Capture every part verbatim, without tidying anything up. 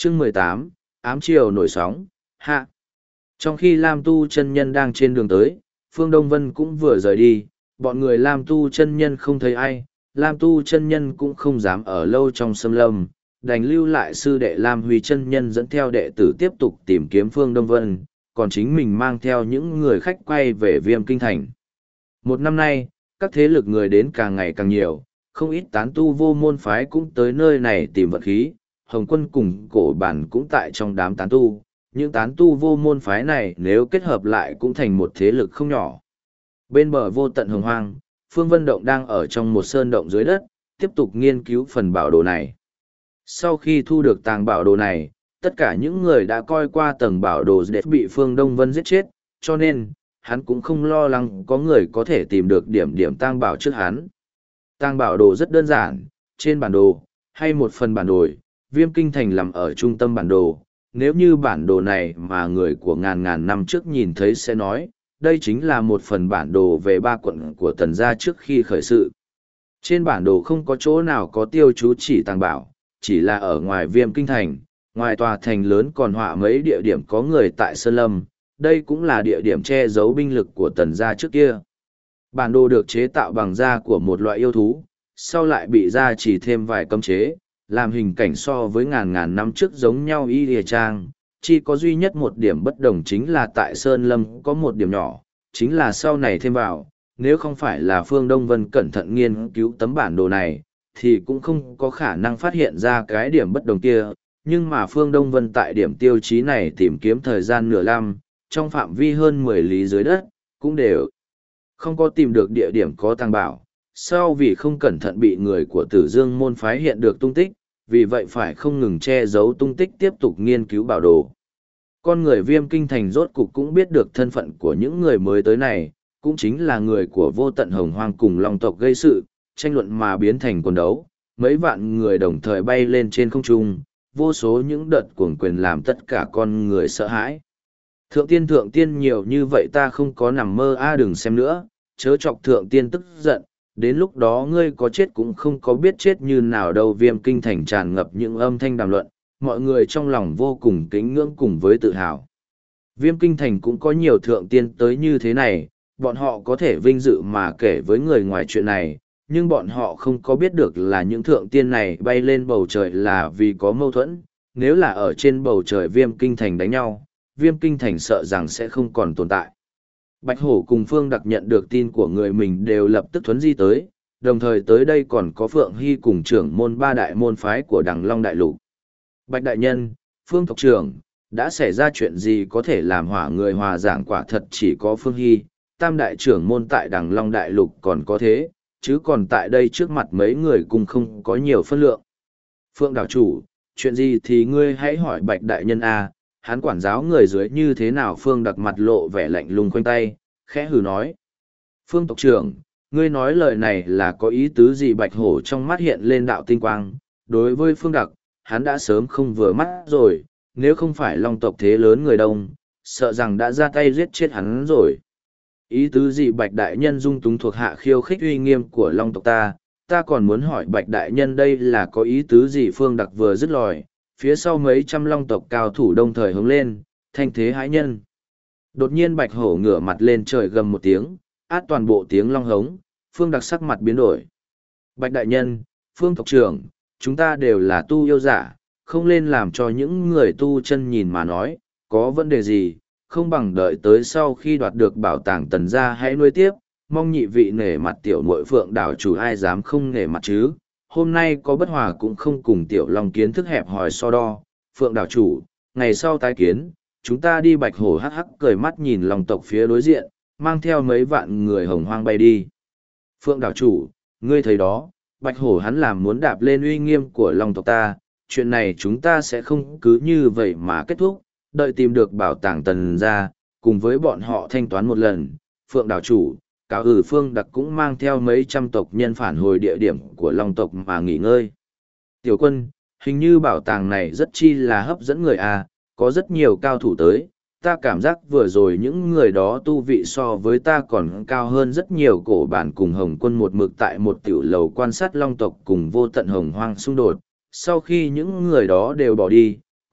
Chương mười tám, ám triều nổi sóng, hạ. Trong khi Lam Tu chân nhân đang trên đường tới, Phương Đông Vân cũng vừa rời đi, bọn người Lam Tu chân nhân không thấy ai, Lam Tu chân nhân cũng không dám ở lâu trong xâm lâm, đành lưu lại sư đệ Lam Huy chân nhân dẫn theo đệ tử tiếp tục tìm kiếm Phương Đông Vân, còn chính mình mang theo những người khách quay về Viêm Kinh Thành. Một năm nay, các thế lực người đến càng ngày càng nhiều, không ít tán tu vô môn phái cũng tới nơi này tìm vật khí, Hồng Quân cùng cổ bản cũng tại trong đám tán tu. Những tán tu vô môn phái này nếu kết hợp lại cũng thành một thế lực không nhỏ. Bên bờ vô tận hồng hoang, Phương Vân Động đang ở trong một sơn động dưới đất, tiếp tục nghiên cứu phần bảo đồ này. Sau khi thu được tàng bảo đồ này, tất cả những người đã coi qua tầng bảo đồ để bị Phương Đông Vân giết chết, cho nên, hắn cũng không lo lắng có người có thể tìm được điểm điểm tang bảo trước hắn. Tang bảo đồ rất đơn giản, trên bản đồ, hay một phần bản đồ, Viêm Kinh Thành nằm ở trung tâm bản đồ. Nếu như bản đồ này mà người của ngàn ngàn năm trước nhìn thấy sẽ nói, đây chính là một phần bản đồ về ba quận của Tần gia trước khi khởi sự. Trên bản đồ không có chỗ nào có tiêu chú chỉ tàng bảo, chỉ là ở ngoài Viêm Kinh Thành, ngoài tòa thành lớn còn họa mấy địa điểm có người tại Sơn Lâm, đây cũng là địa điểm che giấu binh lực của Tần gia trước kia. Bản đồ được chế tạo bằng da của một loại yêu thú, sau lại bị gia chỉ thêm vài cấm chế, làm hình cảnh so với ngàn ngàn năm trước giống nhau y lìa trang, chỉ có duy nhất một điểm bất đồng chính là tại Sơn Lâm có một điểm nhỏ, chính là sau này thêm vào, nếu không phải là Phương Đông Vân cẩn thận nghiên cứu tấm bản đồ này, thì cũng không có khả năng phát hiện ra cái điểm bất đồng kia, nhưng mà Phương Đông Vân tại điểm tiêu chí này tìm kiếm thời gian nửa năm, trong phạm vi hơn mười lý dưới đất, cũng đều không có tìm được địa điểm có tàng bảo. Sau vì không cẩn thận bị người của Tử Dương môn phái hiện được tung tích, vì vậy phải không ngừng che giấu tung tích tiếp tục nghiên cứu bảo đồ. Con người Viêm Kinh Thành rốt cục cũng biết được thân phận của những người mới tới này, cũng chính là người của vô tận hồng hoang cùng long tộc gây sự, tranh luận mà biến thành quần đấu, mấy vạn người đồng thời bay lên trên không trung, vô số những đợt cuồng quyền làm tất cả con người sợ hãi. Thượng tiên thượng tiên nhiều như vậy ta không có nằm mơ a đừng xem nữa, chớ chọc thượng tiên tức giận. Đến lúc đó ngươi có chết cũng không có biết chết như nào đâu. Viêm Kinh Thành tràn ngập những âm thanh đàm luận, mọi người trong lòng vô cùng kính ngưỡng cùng với tự hào. Viêm Kinh Thành cũng có nhiều thượng tiên tới như thế này, bọn họ có thể vinh dự mà kể với người ngoài chuyện này, nhưng bọn họ không có biết được là những thượng tiên này bay lên bầu trời là vì có mâu thuẫn. Nếu là ở trên bầu trời Viêm Kinh Thành đánh nhau, Viêm Kinh Thành sợ rằng sẽ không còn tồn tại. Bạch Hổ cùng Phương Đặc nhận được tin của người mình đều lập tức thuấn di tới, đồng thời tới đây còn có Phượng Hy cùng trưởng môn ba đại môn phái của Đằng Long Đại Lục. Bạch Đại Nhân, Phương Tộc trưởng, đã xảy ra chuyện gì có thể làm hỏa người hòa giảng quả thật chỉ có Phương Hy, tam đại trưởng môn tại Đằng Long Đại Lục còn có thế, chứ còn tại đây trước mặt mấy người cùng không có nhiều phân lượng. Phương Đảo Chủ, chuyện gì thì ngươi hãy hỏi Bạch Đại Nhân a. Hắn quản giáo người dưới như thế nào? Phương Đặc mặt lộ vẻ lạnh lùng khoanh tay, khẽ hừ nói. Phương tộc trưởng, ngươi nói lời này là có ý tứ gì? Bạch Hổ trong mắt hiện lên đạo tinh quang. Đối với Phương Đặc, hắn đã sớm không vừa mắt rồi, nếu không phải Long tộc thế lớn người đông, sợ rằng đã ra tay giết chết hắn rồi. Ý tứ gì? Bạch Đại Nhân dung túng thuộc hạ khiêu khích uy nghiêm của Long tộc ta, ta còn muốn hỏi Bạch Đại Nhân đây là có ý tứ gì? Phương Đặc vừa dứt lời, phía sau mấy trăm long tộc cao thủ đồng thời hướng lên, thanh thế hãi nhân. Đột nhiên Bạch Hổ ngửa mặt lên trời gầm một tiếng, át toàn bộ tiếng long hống, Phương Đặc sắc mặt biến đổi. Bạch Đại Nhân, Phương tộc trưởng, chúng ta đều là tu yêu giả, không nên làm cho những người tu chân nhìn mà nói, có vấn đề gì, không bằng đợi tới sau khi đoạt được bảo tàng Tần gia hãy nuôi tiếp, mong nhị vị nể mặt tiểu muội Phượng đảo chủ, ai dám không nể mặt chứ. Hôm nay có bất hòa cũng không cùng tiểu long kiến thức hẹp hòi so đo. Phượng đảo chủ, ngày sau tái kiến, chúng ta đi. Bạch Hổ hắc hắc cười mắt nhìn Long tộc phía đối diện, mang theo mấy vạn người hồng hoang bay đi. Phượng đảo chủ, ngươi thấy đó, Bạch Hổ hắn làm muốn đạp lên uy nghiêm của Long tộc ta, chuyện này chúng ta sẽ không cứ như vậy mà kết thúc, đợi tìm được bảo tàng Tần gia, cùng với bọn họ thanh toán một lần. Phượng đảo chủ, cáo ử. Phương Đặc cũng mang theo mấy trăm tộc nhân phản hồi địa điểm của Long tộc mà nghỉ ngơi. Tiểu quân, hình như bảo tàng này rất chi là hấp dẫn người à, có rất nhiều cao thủ tới, ta cảm giác vừa rồi những người đó tu vị so với ta còn cao hơn rất nhiều. Cổ bản cùng Hồng Quân một mực tại một tiểu lầu quan sát Long tộc cùng vô tận hồng hoang xung đột, sau khi những người đó đều bỏ đi,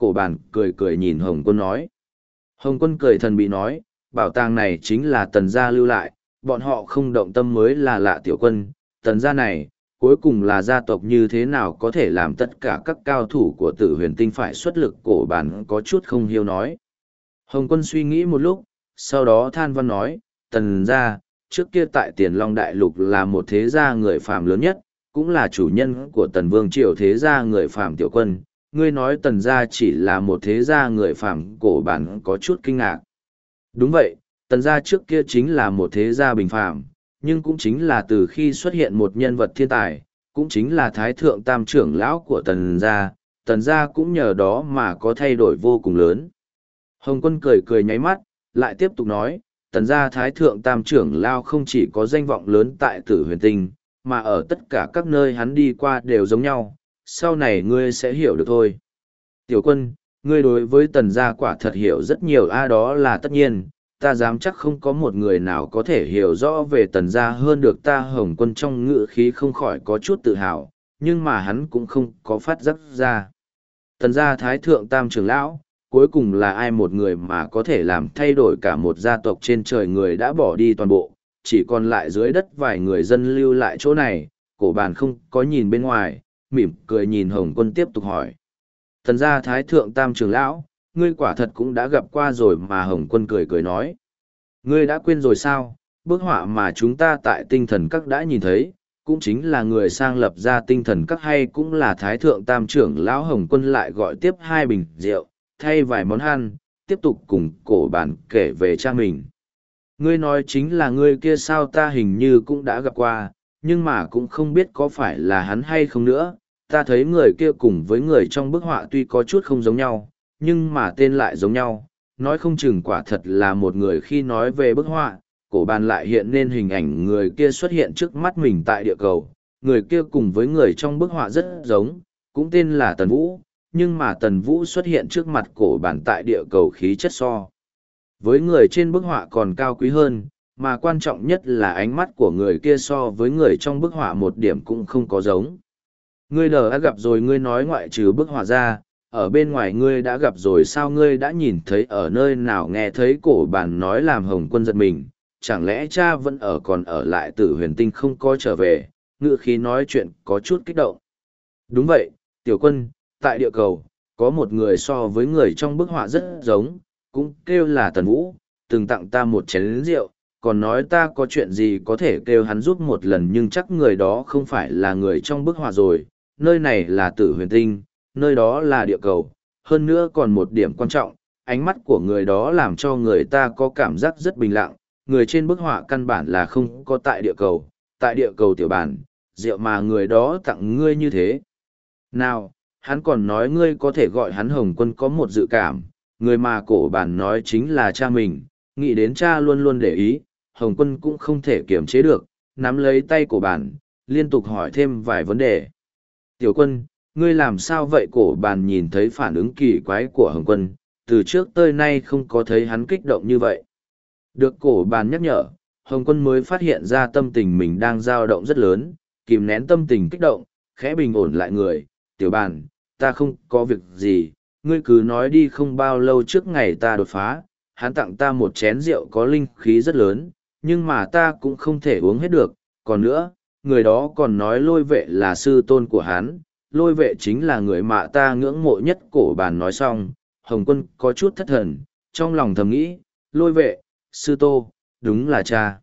cổ bàn cười cười nhìn Hồng Quân nói. Hồng Quân cười thần bị nói, bảo tàng này chính là tần gia lưu lại, bọn họ không động tâm mới là lạ. Tiểu Quân, tần gia này, cuối cùng là gia tộc như thế nào có thể làm tất cả các cao thủ của Tử Huyền Tinh phải xuất lực? Cổ bàn có chút không hiểu nói. Hồng Quân suy nghĩ một lúc, sau đó than văn nói, tần gia, trước kia tại Tiền Long Đại Lục là một thế gia người phàm lớn nhất, cũng là chủ nhân của tần vương triều thế gia người phàm. Tiểu Quân, ngươi nói tần gia chỉ là một thế gia người phàm? Cổ bản có chút kinh ngạc. Đúng vậy, tần gia trước kia chính là một thế gia bình phàm, nhưng cũng chính là từ khi xuất hiện một nhân vật thiên tài, cũng chính là Thái Thượng Tam trưởng lão của tần gia, tần gia cũng nhờ đó mà có thay đổi vô cùng lớn. Hồng Quân cười cười nháy mắt, lại tiếp tục nói, tần gia Thái Thượng Tam trưởng lão không chỉ có danh vọng lớn tại Tử Huyền Tinh, mà ở tất cả các nơi hắn đi qua đều giống nhau, sau này ngươi sẽ hiểu được thôi. Tiểu Quân, ngươi đối với tần gia quả thật hiểu rất nhiều. A đó là tất nhiên, ta dám chắc không có một người nào có thể hiểu rõ về tần gia hơn được ta. Hồng Quân trong ngữ khí không khỏi có chút tự hào, nhưng mà hắn cũng không có phát giác ra. Tần gia Thái Thượng Tam trưởng lão, cuối cùng là ai? Một người mà có thể làm thay đổi cả một gia tộc trên trời. Người đã bỏ đi toàn bộ, chỉ còn lại dưới đất vài người dân lưu lại chỗ này. Cổ bàn không có nhìn bên ngoài, mỉm cười nhìn Hồng Quân tiếp tục hỏi. Tần gia Thái Thượng Tam trưởng lão, ngươi quả thật cũng đã gặp qua rồi mà? Hồng Quân cười cười nói. Ngươi đã quên rồi sao? Bức họa mà chúng ta tại Tinh Thần Các đã nhìn thấy, cũng chính là người sang lập ra Tinh Thần Các, hay cũng là Thái Thượng Tam trưởng lão? Hồng Quân lại gọi tiếp hai bình rượu, thay vài món ăn, tiếp tục cùng cổ bản kể về cha mình. Ngươi nói chính là ngươi kia sao? Ta hình như cũng đã gặp qua, nhưng mà cũng không biết có phải là hắn hay không nữa. Ta thấy người kia cùng với người trong bức họa tuy có chút không giống nhau, nhưng mà tên lại giống nhau, nói không chừng quả thật là một người. Khi nói về bức họa, cổ bàn lại hiện nên hình ảnh người kia xuất hiện trước mắt mình tại địa cầu. Người kia cùng với người trong bức họa rất giống, cũng tên là Tần Vũ, nhưng mà Tần Vũ xuất hiện trước mặt cổ bàn tại địa cầu khí chất so với người trên bức họa còn cao quý hơn, mà quan trọng nhất là ánh mắt của người kia so với người trong bức họa một điểm cũng không có giống. Ngươi đã gặp rồi? Ngươi nói ngoại trừ bức họa ra, ở bên ngoài ngươi đã gặp rồi sao? Ngươi đã nhìn thấy ở nơi nào? Nghe thấy cổ bàn nói làm Hồng Quân giật mình, chẳng lẽ cha vẫn ở còn ở lại Tử Huyền Tinh không có trở về? Ngữ khí nói chuyện có chút kích động. Đúng vậy, Tiểu Quân, tại địa cầu, có một người so với người trong bức họa rất giống, cũng kêu là Tần Vũ, từng tặng ta một chén rượu, còn nói ta có chuyện gì có thể kêu hắn giúp một lần, nhưng chắc người đó không phải là người trong bức họa rồi. Nơi này là Tử Huyền Tinh, nơi đó là địa cầu, hơn nữa còn một điểm quan trọng, ánh mắt của người đó làm cho người ta có cảm giác rất bình lặng. Người trên bức họa căn bản là không có tại địa cầu, tại địa cầu. Tiểu bản, rượu mà người đó tặng ngươi như thế nào, hắn còn nói ngươi có thể gọi hắn Hồng Quân. Có một dự cảm, người mà cổ bản nói chính là cha mình. Nghĩ đến cha luôn luôn để ý, Hồng Quân cũng không thể kiềm chế được, nắm lấy tay cổ bản, liên tục hỏi thêm vài vấn đề. Tiểu Quân, ngươi làm sao vậy? Cổ bàn nhìn thấy phản ứng kỳ quái của Hồng Quân, từ trước tới nay không có thấy hắn kích động như vậy. Được cổ bàn nhắc nhở, Hồng Quân mới phát hiện ra tâm tình mình đang dao động rất lớn, kìm nén tâm tình kích động, khẽ bình ổn lại người. Tiểu bàn, ta không có việc gì, ngươi cứ nói đi. Không bao lâu trước ngày ta đột phá, hắn tặng ta một chén rượu có linh khí rất lớn, nhưng mà ta cũng không thể uống hết được. Còn nữa, người đó còn nói Lôi Vệ là sư tôn của hắn, Lôi Vệ chính là người mà ta ngưỡng mộ nhất. Cổ bàn nói xong, Hồng Quân có chút thất thần, trong lòng thầm nghĩ, Lôi Vệ, sư tô, đúng là cha.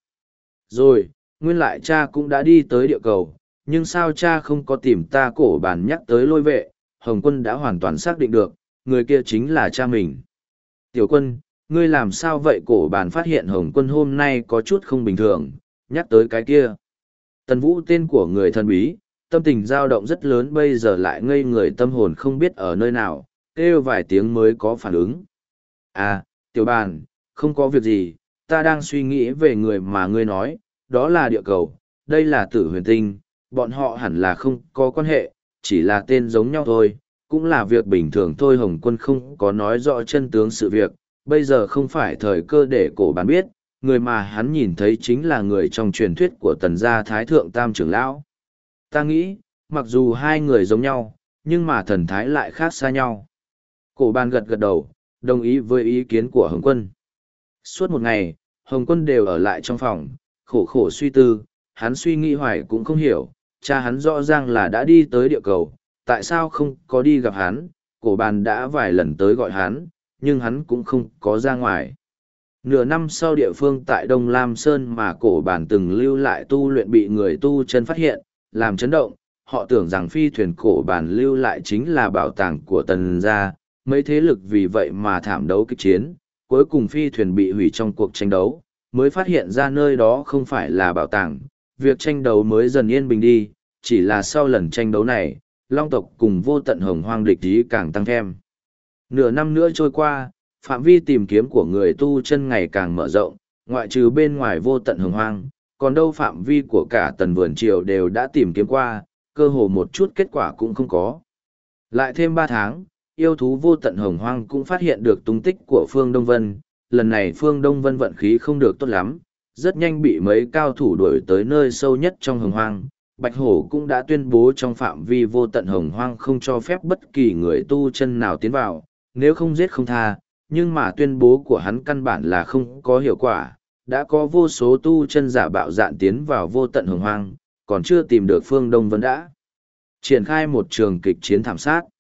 Rồi, nguyên lại cha cũng đã đi tới địa cầu, nhưng sao cha không có tìm ta? Cổ bàn nhắc tới Lôi Vệ, Hồng Quân đã hoàn toàn xác định được, người kia chính là cha mình. Tiểu Quân, ngươi làm sao vậy? Cổ bàn phát hiện Hồng Quân hôm nay có chút không bình thường, nhắc tới cái kia. Tần Vũ, tên của người thần bí, tâm tình dao động rất lớn, bây giờ lại ngây người, tâm hồn không biết ở nơi nào, kêu vài tiếng mới có phản ứng. À, Tiểu Bàn, không có việc gì, ta đang suy nghĩ về người mà ngươi nói, đó là địa cầu, đây là Tử Huyền Tinh, bọn họ hẳn là không có quan hệ, chỉ là tên giống nhau thôi, cũng là việc bình thường thôi. Hồng Quân không có nói rõ chân tướng sự việc, bây giờ không phải thời cơ để cổ bàn biết, người mà hắn nhìn thấy chính là người trong truyền thuyết của tần gia Thái Thượng Tam trưởng lão. Ta nghĩ, mặc dù hai người giống nhau, nhưng mà thần thái lại khác xa nhau. Cổ bàn gật gật đầu, đồng ý với ý kiến của Hồng Quân. Suốt một ngày, Hồng Quân đều ở lại trong phòng, khổ khổ suy tư, hắn suy nghĩ hoài cũng không hiểu, cha hắn rõ ràng là đã đi tới địa cầu, tại sao không có đi gặp hắn, cổ bàn đã vài lần tới gọi hắn, nhưng hắn cũng không có ra ngoài. Nửa năm sau địa phương tại Đông Lam Sơn mà cổ bàn từng lưu lại tu luyện bị người tu chân phát hiện, làm chấn động, họ tưởng rằng phi thuyền cổ bàn lưu lại chính là bảo tàng của tần gia, mấy thế lực vì vậy mà thảm đấu kịch chiến, cuối cùng phi thuyền bị hủy trong cuộc tranh đấu, mới phát hiện ra nơi đó không phải là bảo tàng, việc tranh đấu mới dần yên bình đi, chỉ là sau lần tranh đấu này, Long tộc cùng vô tận hồng hoang địch ý càng tăng thêm. Nửa năm nữa trôi qua, phạm vi tìm kiếm của người tu chân ngày càng mở rộng, ngoại trừ bên ngoài vô tận hồng hoang, còn đâu phạm vi của cả tần vườn triều đều đã tìm kiếm qua, cơ hồ một chút kết quả cũng không có. Lại thêm ba tháng, yêu thú vô tận hồng hoang cũng phát hiện được tung tích của Phương Đông Vân, lần này Phương Đông Vân vận khí không được tốt lắm, rất nhanh bị mấy cao thủ đuổi tới nơi sâu nhất trong hồng hoang. Bạch Hổ cũng đã tuyên bố trong phạm vi vô tận hồng hoang không cho phép bất kỳ người tu chân nào tiến vào, nếu không giết không tha, nhưng mà tuyên bố của hắn căn bản là không có hiệu quả, đã có vô số tu chân giả bạo dạn tiến vào vô tận hồng hoang, còn chưa tìm được Phương Đông Vân đã triển khai một trường kịch chiến thảm sát.